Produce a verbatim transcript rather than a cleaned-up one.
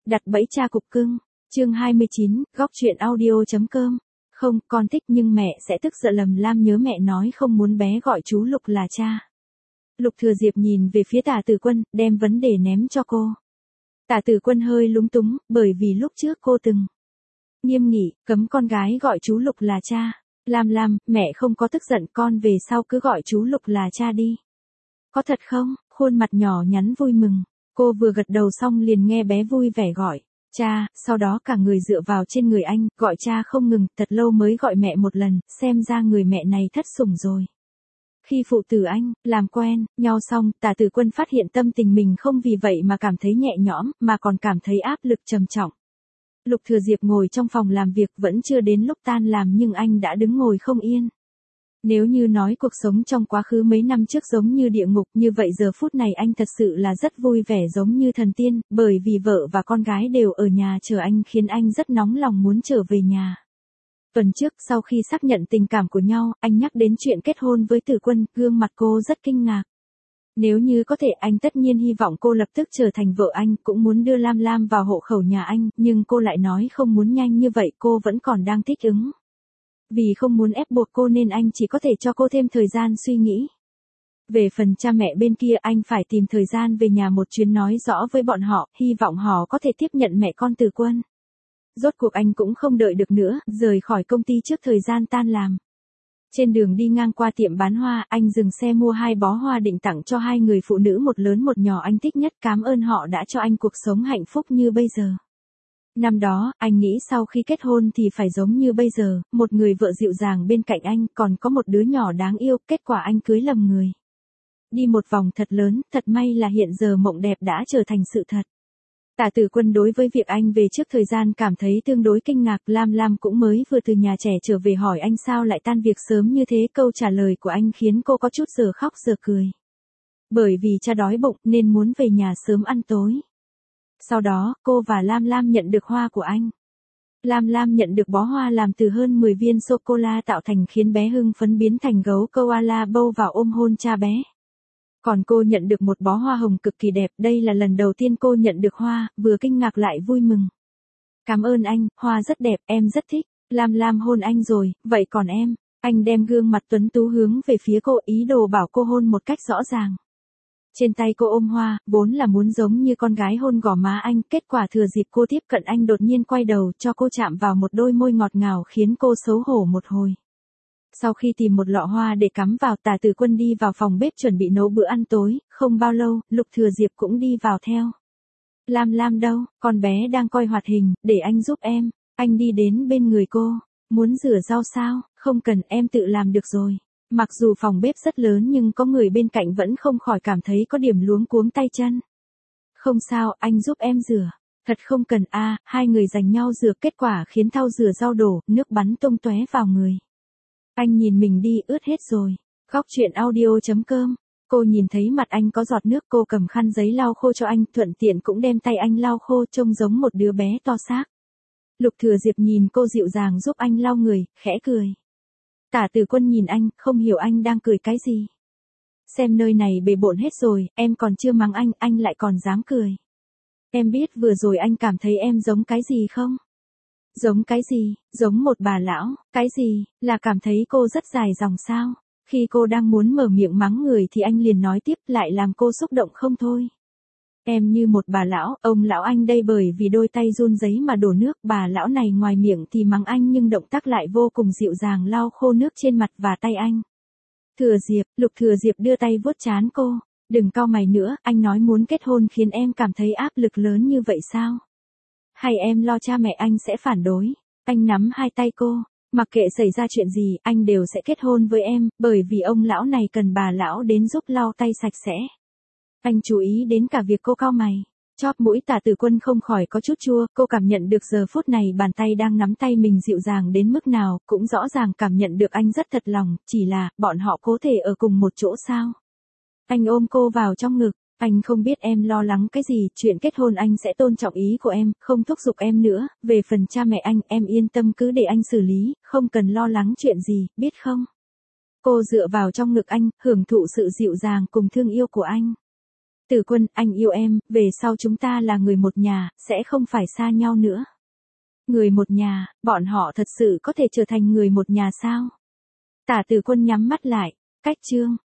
Đặt bẫy cha cục cưng. Chương hai mươi chín, góc truyện audio.com. Không, con thích nhưng mẹ sẽ tức giận. Lầm Lam nhớ mẹ nói không muốn bé gọi chú Lục là cha. Lục Thừa Diệp nhìn về phía Tả Tử Quân, đem vấn đề ném cho cô. Tả Tử Quân hơi lúng túng, bởi vì lúc trước cô từng nghiêm nghị, cấm con gái gọi chú Lục là cha. Lam Lam, mẹ không có tức giận, con về sau cứ gọi chú Lục là cha đi. Có thật không? Khuôn mặt nhỏ nhắn vui mừng. Cô vừa gật đầu xong liền nghe bé vui vẻ gọi cha, sau đó cả người dựa vào trên người anh, gọi cha không ngừng, thật lâu mới gọi mẹ một lần, xem ra người mẹ này thất sủng rồi. Khi phụ tử anh, làm quen, nhau xong, Tả Tử Quân phát hiện tâm tình mình không vì vậy mà cảm thấy nhẹ nhõm, mà còn cảm thấy áp lực trầm trọng. Lục Thừa Diệp ngồi trong phòng làm việc vẫn chưa đến lúc tan làm nhưng anh đã đứng ngồi không yên. Nếu như nói cuộc sống trong quá khứ mấy năm trước giống như địa ngục, như vậy giờ phút này anh thật sự là rất vui vẻ giống như thần tiên, bởi vì vợ và con gái đều ở nhà chờ anh khiến anh rất nóng lòng muốn trở về nhà. Tuần trước, sau khi xác nhận tình cảm của nhau, anh nhắc đến chuyện kết hôn với Tử Quân, gương mặt cô rất kinh ngạc. Nếu như có thể anh tất nhiên hy vọng cô lập tức trở thành vợ anh, cũng muốn đưa Lam Lam vào hộ khẩu nhà anh, nhưng cô lại nói không muốn nhanh như vậy, cô vẫn còn đang thích ứng. Vì không muốn ép buộc cô nên anh chỉ có thể cho cô thêm thời gian suy nghĩ. Về phần cha mẹ bên kia, anh phải tìm thời gian về nhà một chuyến nói rõ với bọn họ, hy vọng họ có thể tiếp nhận mẹ con Tử Quân. Rốt cuộc anh cũng không đợi được nữa, rời khỏi công ty trước thời gian tan làm. Trên đường đi ngang qua tiệm bán hoa, anh dừng xe mua hai bó hoa định tặng cho hai người phụ nữ, một lớn một nhỏ anh thích nhất, cảm ơn họ đã cho anh cuộc sống hạnh phúc như bây giờ. Năm đó, anh nghĩ sau khi kết hôn thì phải giống như bây giờ, một người vợ dịu dàng bên cạnh anh, còn có một đứa nhỏ đáng yêu, kết quả anh cưới lầm người. Đi một vòng thật lớn, thật may là hiện giờ mộng đẹp đã trở thành sự thật. Tả Tử Quân đối với việc anh về trước thời gian cảm thấy tương đối kinh ngạc. Lam Lam cũng mới vừa từ nhà trẻ trở về hỏi anh sao lại tan việc sớm như thế, câu trả lời của anh khiến cô có chút giờ khóc giờ cười. Bởi vì cha đói bụng nên muốn về nhà sớm ăn tối. Sau đó, cô và Lam Lam nhận được hoa của anh. Lam Lam nhận được bó hoa làm từ hơn mười viên sô-cô-la tạo thành khiến bé hưng phấn biến thành gấu koala bâu vào ôm hôn cha bé. Còn cô nhận được một bó hoa hồng cực kỳ đẹp, đây là lần đầu tiên cô nhận được hoa, vừa kinh ngạc lại vui mừng. Cảm ơn anh, hoa rất đẹp, em rất thích. Lam Lam hôn anh rồi, vậy còn em? Anh đem gương mặt tuấn tú hướng về phía cô, ý đồ bảo cô hôn một cách rõ ràng. Trên tay cô ôm hoa, vốn là muốn giống như con gái hôn gò má anh, kết quả thừa dịp cô tiếp cận anh đột nhiên quay đầu cho cô chạm vào một đôi môi ngọt ngào khiến cô xấu hổ một hồi. Sau khi tìm một lọ hoa để cắm vào, Tả Tử Quân đi vào phòng bếp chuẩn bị nấu bữa ăn tối, không bao lâu, Lục Thừa Diệp cũng đi vào theo. Lam Lam đâu, con bé đang coi hoạt hình, để anh giúp em. Anh đi đến bên người cô, muốn rửa rau sao, không cần, em tự làm được rồi. Mặc dù phòng bếp rất lớn nhưng có người bên cạnh vẫn không khỏi cảm thấy có điểm luống cuống tay chân. Không sao, anh giúp em rửa. Thật không cần a, à, hai người giành nhau rửa, kết quả khiến thau rửa rau đổ, nước bắn tung tóe vào người. Anh nhìn mình đi, ướt hết rồi. Góc truyện audio.com. Cô nhìn thấy mặt anh có giọt nước, cô cầm khăn giấy lau khô cho anh, thuận tiện cũng đem tay anh lau khô, trông giống một đứa bé to xác. Lục Thừa Diệp nhìn cô dịu dàng giúp anh lau người, khẽ cười. Tả Tử Quân nhìn anh, không hiểu anh đang cười cái gì. Xem nơi này bề bộn hết rồi, em còn chưa mắng anh, anh lại còn dám cười. Em biết vừa rồi anh cảm thấy em giống cái gì không? Giống cái gì? Giống một bà lão. Cái gì? Là cảm thấy cô rất dài dòng sao? Khi cô đang muốn mở miệng mắng người thì anh liền nói tiếp, lại làm cô xúc động không thôi. Em như một bà lão, ông lão anh đây bởi vì đôi tay run rẩy mà đổ nước, bà lão này ngoài miệng thì mắng anh nhưng động tác lại vô cùng dịu dàng lau khô nước trên mặt và tay anh. Thừa Diệp, Lục Thừa Diệp đưa tay vuốt trán cô, đừng cau mày nữa, anh nói muốn kết hôn khiến em cảm thấy áp lực lớn như vậy sao? Hay em lo cha mẹ anh sẽ phản đối? Anh nắm hai tay cô, mặc kệ xảy ra chuyện gì, anh đều sẽ kết hôn với em, bởi vì ông lão này cần bà lão đến giúp lau tay sạch sẽ. Anh chú ý đến cả việc cô cau mày. Chóp mũi Tả Tử Quân không khỏi có chút chua, cô cảm nhận được giờ phút này bàn tay đang nắm tay mình dịu dàng đến mức nào, cũng rõ ràng cảm nhận được anh rất thật lòng, chỉ là, bọn họ có thể ở cùng một chỗ sao? Anh ôm cô vào trong ngực, anh không biết em lo lắng cái gì, chuyện kết hôn anh sẽ tôn trọng ý của em, không thúc giục em nữa, về phần cha mẹ anh, em yên tâm cứ để anh xử lý, không cần lo lắng chuyện gì, biết không? Cô dựa vào trong ngực anh, hưởng thụ sự dịu dàng cùng thương yêu của anh. Tử Quân, anh yêu em, về sau chúng ta là người một nhà, sẽ không phải xa nhau nữa. Người một nhà, bọn họ thật sự có thể trở thành người một nhà sao? Tả Tử Quân nhắm mắt lại, cách chương.